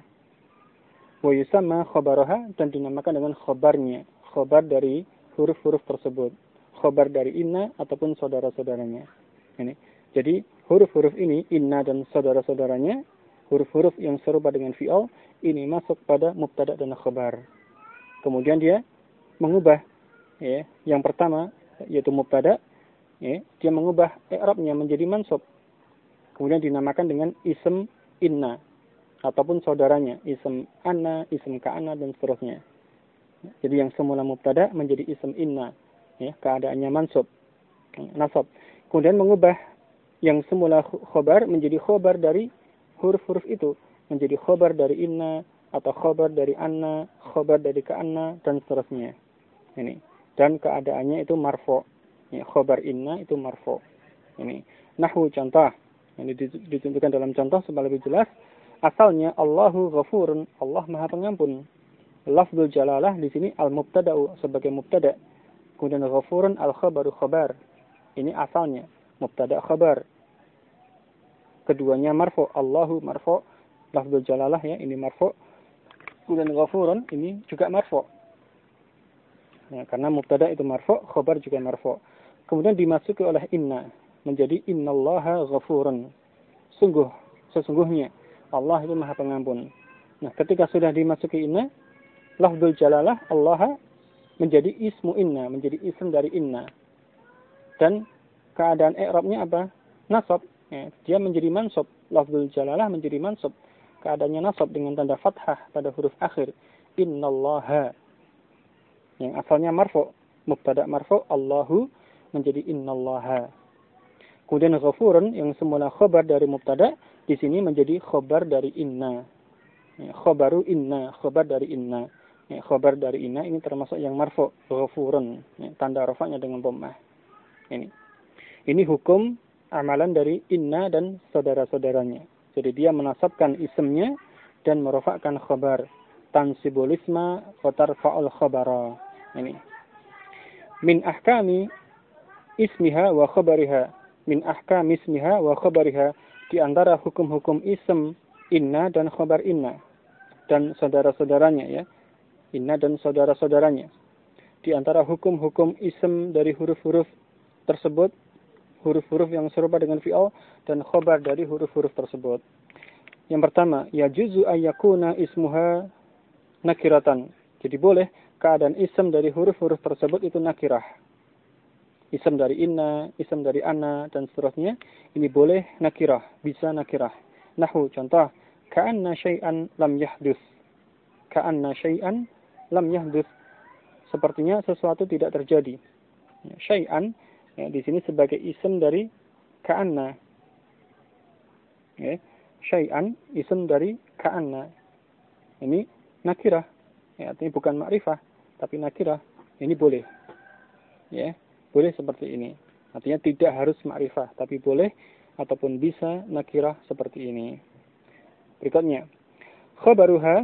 Wa yusamma khabaraha, dan dinamakan dengan khobarnya, khobar dari huruf-huruf tersebut, khobar dari inna ataupun saudara-saudaranya. Ini. Jadi huruf-huruf ini, inna dan saudara-saudaranya, huruf-huruf yang serupa dengan fi'al, ini masuk pada mubtada' dan khabar. Kemudian dia mengubah, ya, yang pertama yaitu mubtada', ya, dia mengubah i'rabnya menjadi mansub. Kemudian dinamakan dengan isim inna ataupun saudaranya, isim anna, isim ka'anna, dan seterusnya. Jadi yang semula mubtada' menjadi isim inna, ya, keadaannya mansub, nasab. Kemudian mengubah yang semula khobar menjadi khobar dari huruf-huruf itu, menjadi khobar dari inna atau khobar dari anna, khobar dari ka'anna, dan seterusnya. Ini. Dan keadaannya itu marfo. Ya, khobar inna itu marfo. Ini. Nahwu contoh. Ini ditunjukkan dalam contoh supaya lebih jelas. Asalnya Allahu ghafurun, Allah Maha Pengampun. Lafzul jalalah di sini al-mubtada'u sebagai mubtada'. Kemudian ghafurun al-khabaru khabar. Ini asalnya mubtada' khabar. Keduanya marfo, Allahu marfo, lafzul jalalah, ya, ini marfo. Kemudian ghafurun ini juga marfo. Ya, karena mubtada itu marfo, khabar juga marfo. Kemudian dimasuki oleh inna, menjadi innallaha ghafurun. Sesungguhnya Allah itu Maha Pengampun. Nah, ketika sudah dimasuki inna, lafzul jalalah Allah menjadi ismu inna, menjadi isim dari inna. Dan keadaan i'rabnya apa? Nasab. Ya, dia menjadi mansub, lafzul jalalah menjadi mansub. Keadaannya nasab dengan tanda fathah pada huruf akhir. Innallaha. Yang asalnya marfu, mubtada' marfu, Allahu menjadi innallaha. Kemudian ghafurun yang semula khabar dari mubtada' di sini menjadi khabar dari inna. Ya, khabaru inna, khabar dari inna. Ya, khabar dari inna ini termasuk yang marfu, ghafurun. Ya, tanda rafa'nya dengan dhammah. Ini hukum amalan dari inna dan saudara-saudaranya. Jadi dia menasabkan isimnya dan merofakkan khabar. Tansibul isma wa tarfa'ul khabara. Ini. Min ahkami ismiha wa khabariha. Min ahkami ismiha wa khabariha. Di antara hukum-hukum isim inna dan khabar inna. Dan saudara-saudaranya, ya. Inna dan saudara-saudaranya. Di antara hukum-hukum isim dari huruf-huruf tersebut, huruf-huruf yang serupa dengan fi'al dan khabar dari huruf-huruf tersebut. Yang pertama, yajuzu ayyakuna ismuha nakiratan. Jadi boleh keadaan isim dari huruf-huruf tersebut itu nakirah. Isim dari inna, isim dari anna, dan seterusnya. Ini boleh nakirah, bisa nakirah. Nahwu contoh, ka'anna syai'an lam yahdus. Ka'anna syai'an lam yahdus. Sepertinya sesuatu tidak terjadi. Syai'an, ya, di sini sebagai isim dari ka'anna. Ya, syai'an, isim dari ka'anna. Ini nakirah. Ya, artinya bukan ma'rifah, tapi nakirah. Ini boleh. Ya, boleh seperti ini. Artinya tidak harus ma'rifah, tapi boleh ataupun bisa nakirah seperti ini. Berikutnya, khabaruha.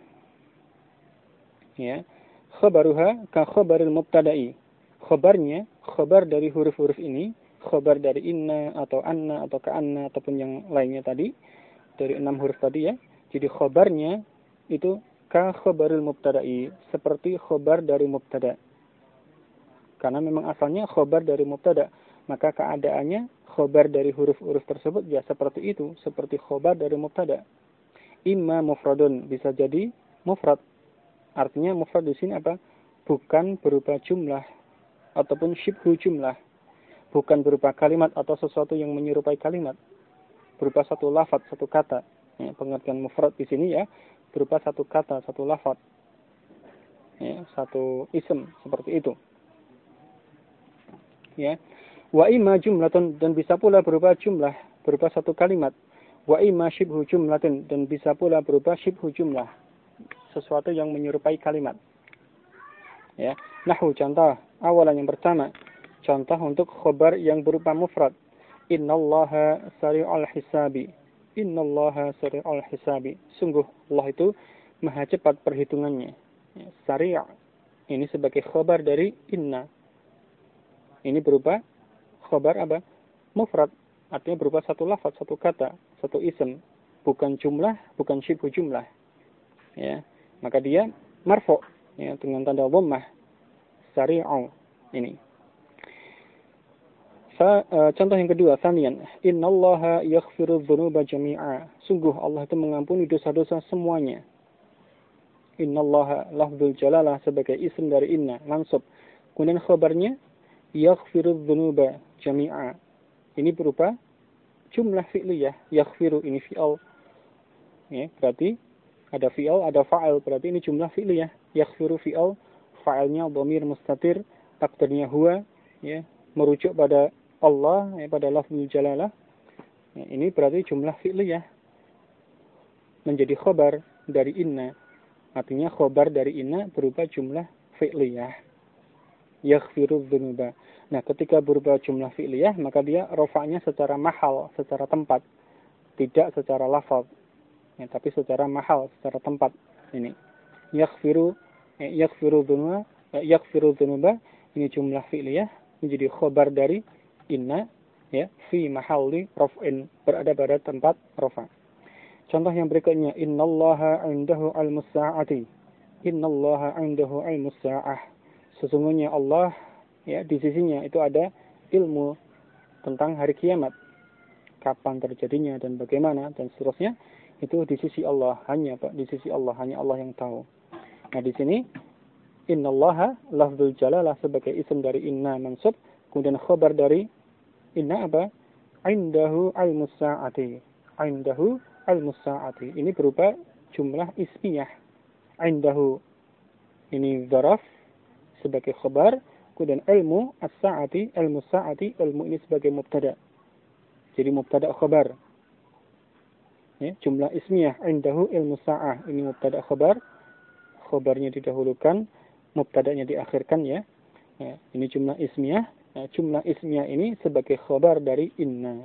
Ya, khabaruha ka khabaril mubtada'i. Khabarnya, khabar dari huruf-huruf ini, khabar dari inna atau anna atau ka'anna ataupun yang lainnya tadi, dari 6 huruf tadi, ya. Jadi khabarnya itu ka khabaril mubtada'i, seperti khabar dari mubtada'. Karena memang asalnya khabar dari mubtada', maka keadaannya khabar dari huruf-huruf tersebut ya seperti itu, seperti khabar dari mubtada'. Imma mufradun, bisa jadi mufrad. Artinya mufrad di sini apa? Bukan berupa jumlah ataupun syibhu jumlah. bukan berupa kalimat atau sesuatu yang menyerupai kalimat, berupa satu lafaz, satu kata. Ya, pengertian mufrad di sini ya berupa satu kata, satu lafaz, ya, satu ism seperti itu. Ya, wa imma jumlatun, dan bisa pula berupa jumlah, berupa satu kalimat. Wa imma syibhu jumlatin, dan bisa pula berupa syibhu jumlah, sesuatu yang menyerupai kalimat. Ya, nahwu contoh, awalan yang pertama, contoh untuk khobar yang berupa mufrad. Innallaha sari'ul hisabi. Innallaha sari'ul hisabi. Sungguh Allah itu maha cepat perhitungannya. Ya, sari' ini sebagai khobar dari inna. Ini berupa khobar apa? Mufrad. Artinya berupa satu lafaz, satu kata, satu ism. Bukan jumlah, bukan syibhu jumlah. Ya, maka dia marfu'. Ya, dengan tanda dhammah, sari'u ini. Contoh yang kedua, sanian, innallaha yaghfiru dzunuba jami'a. Sungguh Allah itu mengampuni dosa-dosa semuanya. Innallaha lafdzul jalalah sebagai isim dari inna, mansub. Kemudian khabarnya yaghfiru dzunuba jami'a. Ini berupa jumlah fi'liyah. Yaghfiru ini fi'al. Ya, berarti ada fi'al, ada fa'al, berarti ini jumlah fi'liyah. Yaghfiru fi'al, fa'alnya dhamir mustatir, takdirnya huwa, ya, merujuk pada Allah, ya, pada lafzul jalalah. Ya, ini berarti jumlah fi'liyah. Menjadi khobar dari inna. Artinya khobar dari inna berupa jumlah fi'liyah. Yaghfiru dzunuba. Nah, ketika berupa jumlah fi'liyah, maka dia rofa'nya secara mahal, secara tempat. Tidak secara lafaz. Ya, tapi secara mahal, secara tempat. Ini yaghfiru dzunuba, ini jumlah fi'liyah menjadi khobar dari inna, ya, fi mahalli raf'in, berada pada tempat rafa'. Contoh yang berikutnya, innallaha 'indahu 'ilmus sa'ati. Innallaha 'indahu 'ilmus sa'ah. Sesungguhnya Allah, ya, di sisinya itu ada ilmu tentang hari kiamat. Kapan terjadinya dan bagaimana dan seterusnya. Itu di sisi Allah, hanya Pak, di sisi Allah, hanya Allah yang tahu. Nah, di sini innallaha lafdzul jalalah sebagai isim dari inna mansub, kemudian khabar dari inna apa? Indahu ilmus sa'ati. Indahu ilmus sa'ati. Ini berupa jumlah ismiyah. Indahu ini dzaraf sebagai khabar, kemudian ilmu as-sa'ati, ilmu sa'ati, ilmu ini sebagai mubtada. Jadi mubtada khabar. Ya, jumlah ismiyah indahu ilmu sa'ah, ini mubtada khabar, khabarnya didahulukan, mubtadanya diakhirkan, ya. Ya, ini jumlah ismiyah. Nah, jumlah ismiyah ini sebagai khabar dari inna.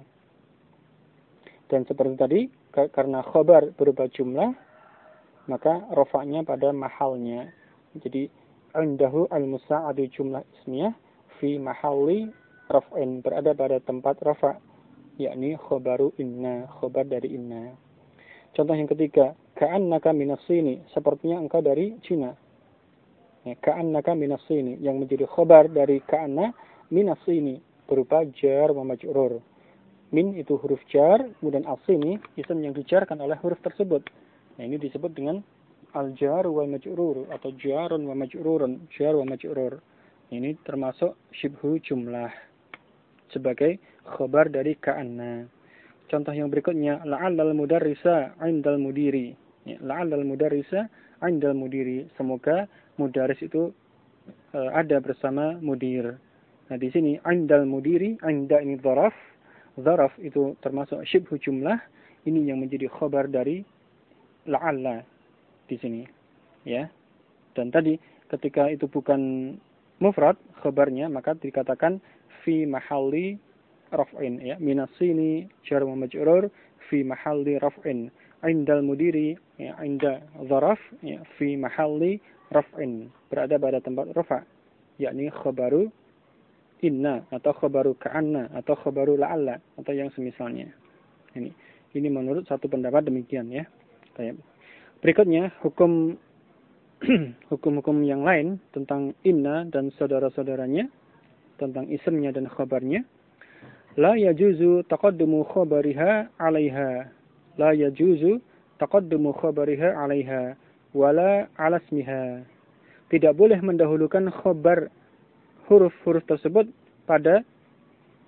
Dan seperti tadi, karena khabar berupa jumlah, maka rofa'nya pada mahalnya. Jadi indahu al-musa'adu jumlah ismiyah fi mahalli raf'in, berada pada tempat rafa', yakni khabaru inna, khabar dari inna. Contoh yang ketiga, ka'annaka minas sini, sepertinya engkau dari Cina. Ya, ka'annaka minas sini, yang menjadi khabar dari ka'anna minas sini, berupa jar wa maj'rur. Min itu huruf jar, kemudian as-sini isim yang dijarkan oleh huruf tersebut. Nah, ini disebut dengan al-jar wa maj'rur atau jarun wa maj'rurun, jar wa maj'rur. Ini termasuk syibhu jumlah sebagai khabar dari ka'anna. Contoh yang berikutnya, la'allal mudarrisa 'indal mudiri. Ya, la'allal mudarrisa 'indal mudiri. Semoga mudaris itu ada bersama mudir. Nah, di sini 'indal mudiri, 'inda ini dzaraf. Dzaraf itu termasuk syibhu jumlah. Ini yang menjadi khabar dari la'alla di sini. Ya. Dan tadi ketika itu bukan mufrad khabarnya, maka dikatakan fi mahalli raf'in, ya, minas sini jar wa majrur fi mahalli raf'in, indal mudiri, ya, inda dzaraf, ya, fi mahalli raf'in, berada pada tempat rafa', yakni khabaru inna atau khabaru ka'anna atau khabaru la'alla atau yang semisalnya. Ini menurut satu pendapat demikian, ya. Baik. Berikutnya hukum hukum-hukum yang lain tentang inna dan saudara-saudaranya, tentang isimnya dan khabarnya. La yajuzu taqaddumu khabariha 'alaiha. La yajuzu taqaddumu khabariha 'alaiha wala 'ala ismiha. Tidak boleh mendahulukan khabar huruf-huruf tersebut pada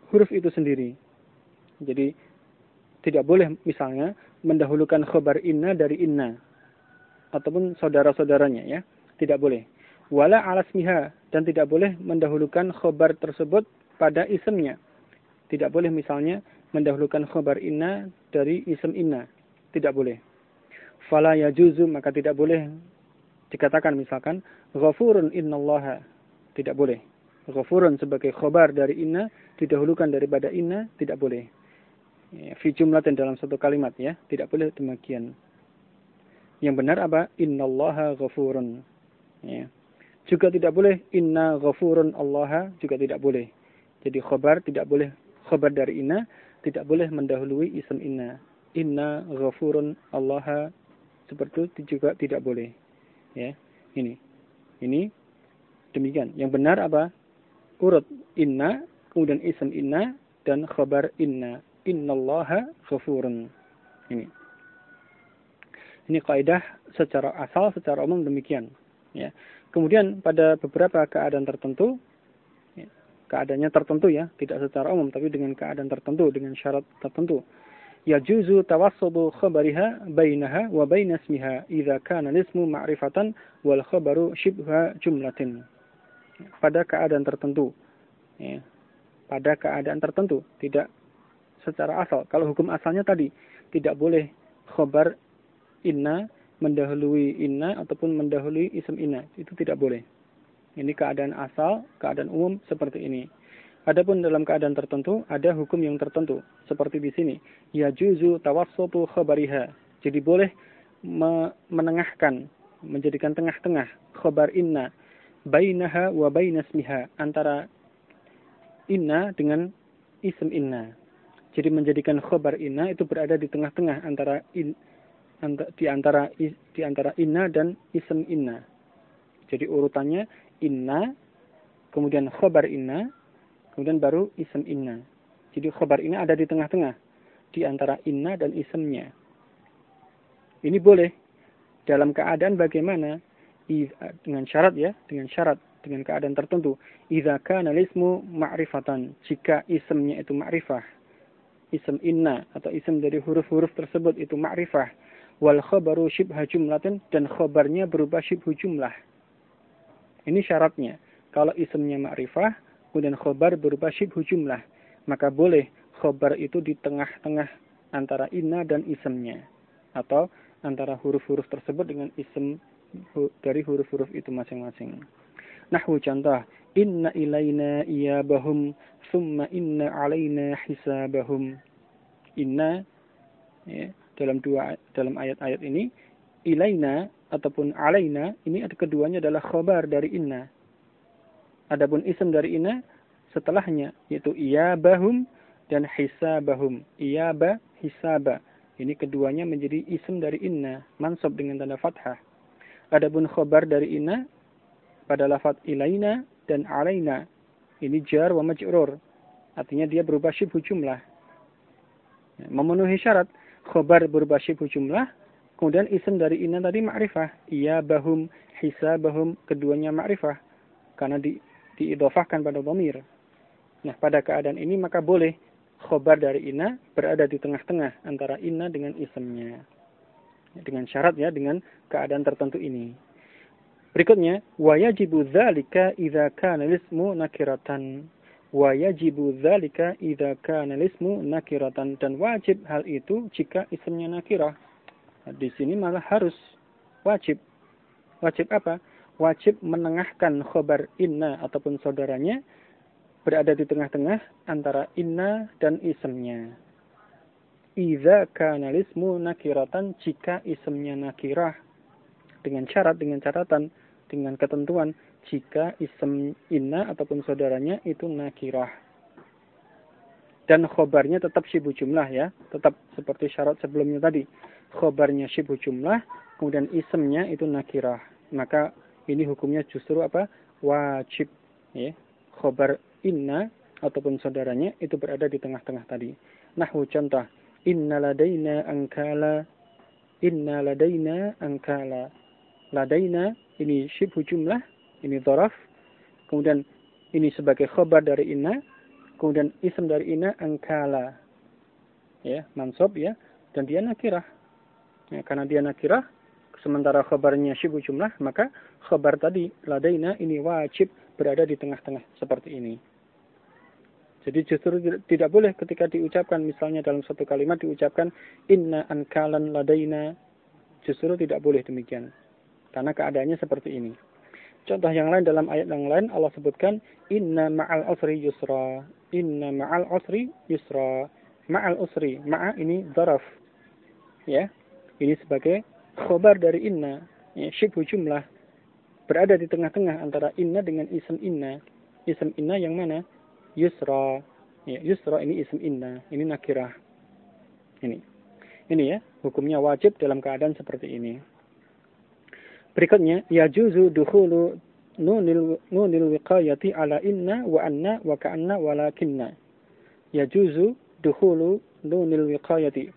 huruf itu sendiri. Jadi tidak boleh misalnya mendahulukan khobar inna dari inna ataupun saudara-saudaranya ya. Tidak boleh. Wala alasmiha, dan tidak boleh mendahulukan khobar tersebut pada isimnya. Tidak boleh misalnya mendahulukan khobar inna dari isim inna. Tidak boleh. Fala yajuzu, maka tidak boleh dikatakan misalkan ghafurun innallaha. Tidak boleh. Ghafurun sebagai khobar dari inna didahulukan daripada inna, tidak boleh. Ya, fi jumlatin dalam satu kalimat ya, tidak boleh demikian. Yang benar apa? Innallaha ghafurun. Ya. Juga tidak boleh inna ghafurun allaha, juga tidak boleh. Jadi khobar tidak boleh, khobar dari inna tidak boleh mendahului isim inna. Inna ghafurun allaha, seperti itu juga tidak boleh. Ya, ini demikian. Yang benar apa? Urut inna, kemudian isim inna dan khobar inna. Innallaha ghafurun. Ini kaidah secara asal, secara umum demikian. Ya. Kemudian pada beberapa keadaan tertentu, ya, keadaannya tertentu ya, tidak secara umum, tapi dengan keadaan tertentu, dengan syarat tertentu. Yajuzu tawassudu khabariha bainaha wa baina ismiha idza kana ismu ma'rifatan wal khabaru shibha jumlatin. Pada keadaan tertentu. Ya. Pada keadaan tertentu, tidak secara asal. Kalau hukum asalnya tadi, tidak boleh khabar inna mendahului inna ataupun mendahului isim inna. Itu tidak boleh. Ini keadaan asal, keadaan umum seperti ini. Adapun dalam keadaan tertentu, ada hukum yang tertentu. Seperti di sini. Yajuzu tawassutu khabariha. Jadi boleh menengahkan, menjadikan tengah-tengah khabar inna bainaha wa bainasmiha, antara inna dengan isim inna. Jadi menjadikan khabar inna itu berada di tengah-tengah antara di antara inna dan isim inna. Jadi urutannya inna, kemudian khabar inna, kemudian baru isim inna. Jadi khabar inna ada di tengah-tengah di antara inna dan isimnya. Ini boleh dalam keadaan bagaimana? Dengan syarat ya, dengan keadaan tertentu. Idza kana ismu ma'rifatan, jika isimnya itu ma'rifah. Isim inna atau isim dari huruf-huruf tersebut itu ma'rifah. Wal khabaru shibha jumlatin, dan khabarnya berupa shibhu jumlah. Ini syaratnya. Kalau isimnya ma'rifah, kemudian khabar berupa shibhu jumlah, maka boleh khabar itu di tengah-tengah antara inna dan isimnya. Atau antara huruf-huruf tersebut dengan isim dari huruf-huruf itu masing-masing. Nahwu contoh, inna ilaina iyabahum summa inna alaina hisabahum. Inna ya, dalam ayat-ayat ini ilaina ataupun alaina ini keduanya adalah khabar dari inna. Adapun isim dari inna setelahnya yaitu iyabahum dan hisabahum. Iyaba, hisaba. Ini keduanya menjadi isim dari inna, mansub dengan tanda fathah. Adapun khabar dari inna pada lafaz ilaina dan alaina ini jar wa majrur. Artinya dia berubah syibhu jumlah. Memenuhi syarat khabar berubah syibhu jumlah, kemudian isim dari inna tadi ma'rifah. Iyabahum, hisabahum, keduanya ma'rifah karena diidhofahkan pada dhamir. Nah, pada keadaan ini maka boleh khabar dari inna berada di tengah-tengah antara inna dengan isimnya. Dengan syarat ya, dengan keadaan tertentu ini. Berikutnya, wa yajibu dzalika idza kana ismu nakiratan. Wa yajibu dzalika idza kana ismu nakiratan, dan wajib hal itu jika isimnya nakirah. Nah, di sini malah harus wajib. Wajib apa? Wajib menengahkan khabar inna ataupun saudaranya berada di tengah-tengah antara inna dan isimnya. Idza kana ismu nakiratan, jika isimnya nakirah, dengan catatan, dengan ketentuan jika isim inna ataupun saudaranya itu nakirah. Dan khobarnya tetap syibhu jumlah ya, tetap seperti syarat sebelumnya tadi. Khobarnya syibhu jumlah, kemudian isimnya itu nakirah. Maka ini hukumnya justru apa? Wajib ya. Khobar inna ataupun saudaranya itu berada di tengah-tengah tadi. Nahwu contoh, inna ladaina ankala. Inna ladaina ankala. Ladaina ini syibhu jumlah, ini dzaraf. Kemudian ini sebagai khabar dari inna. kemudian isim dari inna angkala, ya, mansub ya, dan dia nakirah. Ya, karena dia nakirah, sementara khabarnya syibhu jumlah, maka khabar tadi ladaina ini wajib berada di tengah-tengah seperti ini. Jadi justru tidak boleh ketika diucapkan, misalnya dalam satu kalimat diucapkan inna ankalan ladaina, justru tidak boleh demikian. Karena keadaannya seperti ini. Contoh yang lain, dalam ayat yang lain Allah sebutkan inna ma'al usri yusra. Inna ma'al usri yusra. Ma'al usri. Ma'a ini dzaraf. Ya. Ini sebagai khobar dari inna. Ya, syibhu jumlah. Berada di tengah-tengah antara inna dengan isim inna. Isim inna yang mana? Yusra. Ya, yusra ini isim inna. Ini nakirah. Ini ya, hukumnya wajib dalam keadaan seperti ini. Berikutnya, yajuzu dukhulu nunil wiqayati ala inna wa anna wa ka'anna wa lakinna. Yajuzu dukhulu nunil wiqayati.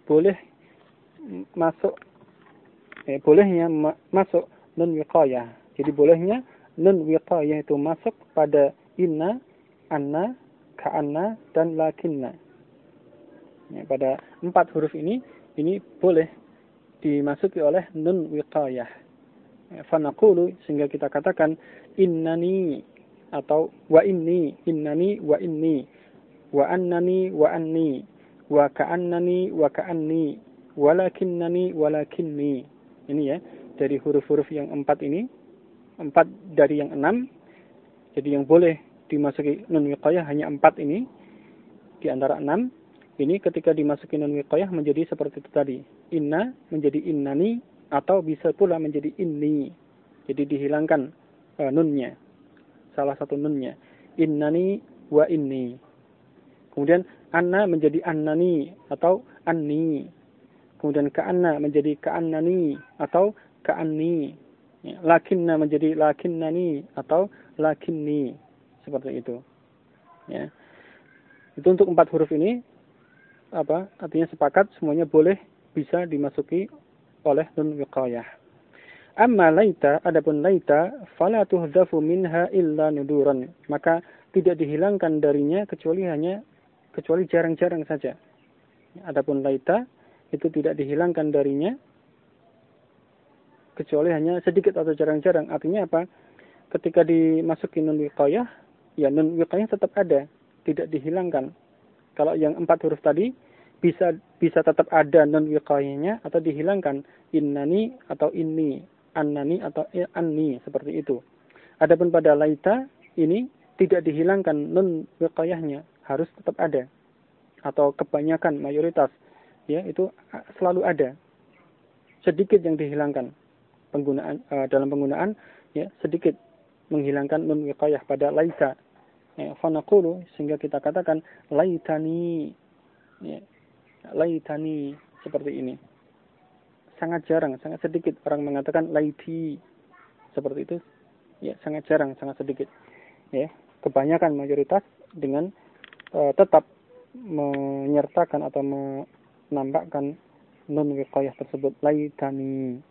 Bolehnya masuk nun wiqayah. Jadi bolehnya nun wiqayah itu masuk pada inna, anna, ka'anna, dan lakinna. Ya, pada 4 huruf ini boleh dimasuki oleh nun wiqayah. Fanaqulu, sehingga kita katakan innani atau wa inni, innani wa inni, wa annani wa anni, wa ka'annani wa ka'anni, walakinnani walakinni. Ini ya, dari huruf-huruf yang 4 ini, 4 dari yang 6. Jadi yang boleh dimasuki nun wiqayah hanya 4 ini di antara 6. Ini ketika dimasuki nun wiqayah menjadi seperti itu tadi. Inna menjadi innani, atau bisa pula menjadi inni. Jadi dihilangkan nunnya. Salah satu nunnya. Innani wa inni. Kemudian anna menjadi annani atau anni. Kemudian ka'anna menjadi ka'annani atau ka'anni. Ya, lakinna menjadi lakinnani atau lakinni. Seperti itu. Ya. Itu untuk 4 huruf ini. Artinya sepakat semuanya boleh bisa dimasuki oleh nun wiqayah. Amma laita, adapun laita, fala tuhdafu minha illa nuduran. Maka tidak dihilangkan darinya kecuali jarang-jarang saja. Adapun laita itu tidak dihilangkan darinya kecuali hanya sedikit atau jarang-jarang. Artinya apa? Ketika dimasuki nun wiqayah, ya nun wiqayah tetap ada, tidak dihilangkan. Kalau yang 4 huruf tadi bisa tetap ada nun wiqayahnya atau dihilangkan, innani atau inni, annani atau anni, seperti itu. Adapun pada laita ini tidak dihilangkan nun wiqayahnya, harus tetap ada, atau kebanyakan, mayoritas ya itu selalu ada. Sedikit yang dihilangkan dalam penggunaan ya, sedikit menghilangkan nun wiqayah pada laita. Ya, fanaqulu, sehingga kita katakan laitani, ya, laitani, seperti ini. Sangat jarang, sangat sedikit orang mengatakan laiti. Seperti itu. Ya, sangat jarang, sangat sedikit. Ya, kebanyakan mayoritas dengan tetap menyertakan atau menambahkan nun wiqayah tersebut, laitani.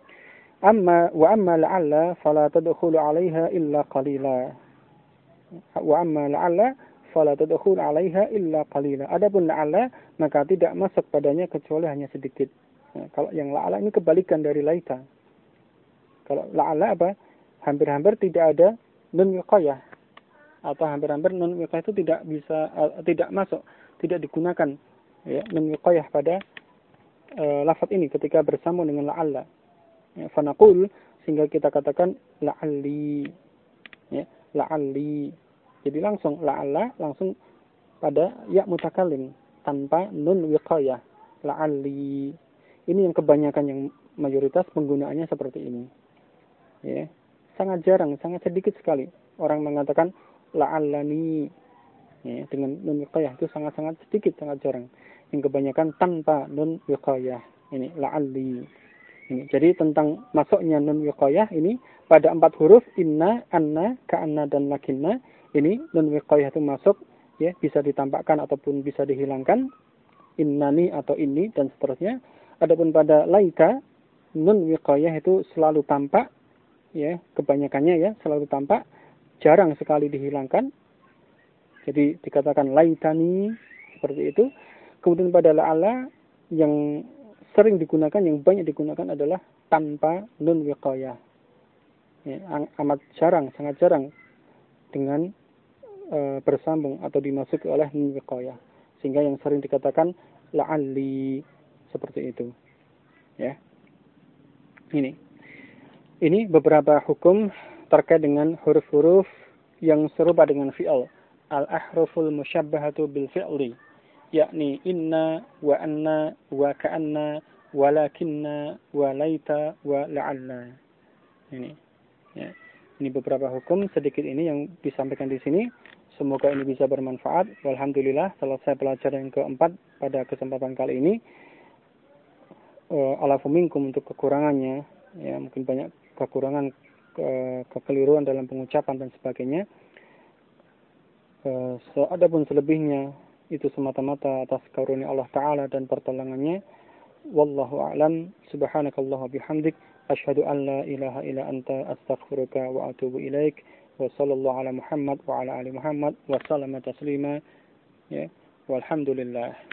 Amma la'alla fala tadkhulu 'alaiha illa qalila. Wa amma la'alla fala tadkhul 'alaiha illa qalila. Adapun la'alla maka tidak masuk padanya kecuali hanya sedikit. Nah, kalau yang la'alla ini kebalikan dari laita. Kalau la'alla apa? Hampir-hampir tidak ada nun wiqayah. Atau hampir-hampir nun wiqayah itu tidak masuk, tidak digunakan ya, nun wiqayah pada lafaz ini ketika bersambung dengan la'alla. Ya, fanaqul, sehingga kita katakan la'alli. Ya, la'alli. Jadi langsung la'alla, langsung pada ya mutakallim tanpa nun wiqayah. La'alli. Ini yang kebanyakan, yang mayoritas penggunaannya seperti ini. Ya. Sangat jarang, sangat sedikit sekali orang mengatakan la'allani. Ya, dengan nun wiqayah itu sangat-sangat sedikit, sangat jarang. Yang kebanyakan tanpa nun wiqayah. Ini la'alli. Ini. Jadi tentang masuknya nun wiqayah ini pada 4 huruf inna, anna, ka'anna, dan lakinna. Ini nun wiqayah itu masuk, ya, bisa ditampakkan ataupun bisa dihilangkan, innani atau inni dan seterusnya. Adapun pada laita, nun wiqayah itu selalu tampak, ya, kebanyakannya ya selalu tampak, jarang sekali dihilangkan. Jadi dikatakan laitani seperti itu. Kemudian pada la'alla yang sering digunakan, yang banyak digunakan adalah tanpa nun wiqayah. Ya, amat jarang, sangat jarang dengan bersambung atau dimasuki oleh nun wiqayah. Sehingga yang sering dikatakan la'alli seperti itu. Ya. Ini beberapa hukum terkait dengan huruf-huruf yang serupa dengan fi'al. Al-ahruful musyabbahatu bil fi'li, yakni inna, wa anna, wa ka'anna, walakinna, wa laita, wa la'alla. Ini. Ya. Ini beberapa hukum sedikit ini yang disampaikan di sini. Semoga ini bisa bermanfaat. Alhamdulillah, selesai pelajaran yang keempat pada kesempatan kali ini. Alafu minkum untuk kekurangannya, ya mungkin banyak kekurangan, kekeliruan dalam pengucapan dan sebagainya. Adapun selebihnya itu semata-mata atas karunia Allah Ta'ala dan pertolongannya. Wallahu a'lam. Subhanakallah bihamdik. Asyhadu an la ilaha illa anta astaghfiruka wa atubu ilaik. Wa sallallahu ala Muhammad wa ala ali Muhammad wa sallama taslima. Ya. Walhamdulillah.